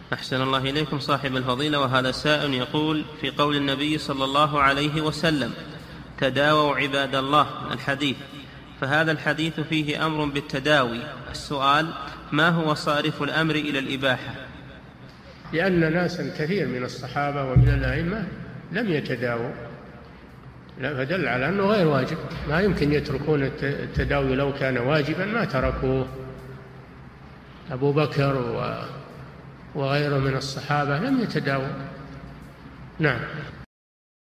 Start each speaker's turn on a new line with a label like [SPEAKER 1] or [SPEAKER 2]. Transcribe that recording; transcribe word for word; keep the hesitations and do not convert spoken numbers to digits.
[SPEAKER 1] أحسن الله إليكم صاحب الفضيلة. وهذا سائل يقول: في قول النبي صلى الله عليه وسلم تداووا عباد الله الحديث، فهذا الحديث فيه أمر بالتداوي. السؤال: ما هو صارف الأمر إلى الإباحة؟
[SPEAKER 2] لأن ناسا كثير من الصحابة ومن الأئمة لم يتداووا، فدل على أنه غير واجب. ما يمكن يتركون التداوي، لو كان واجبا ما تركوه. أبو بكر وغيره من الصحابة لم يتداووا. نعم.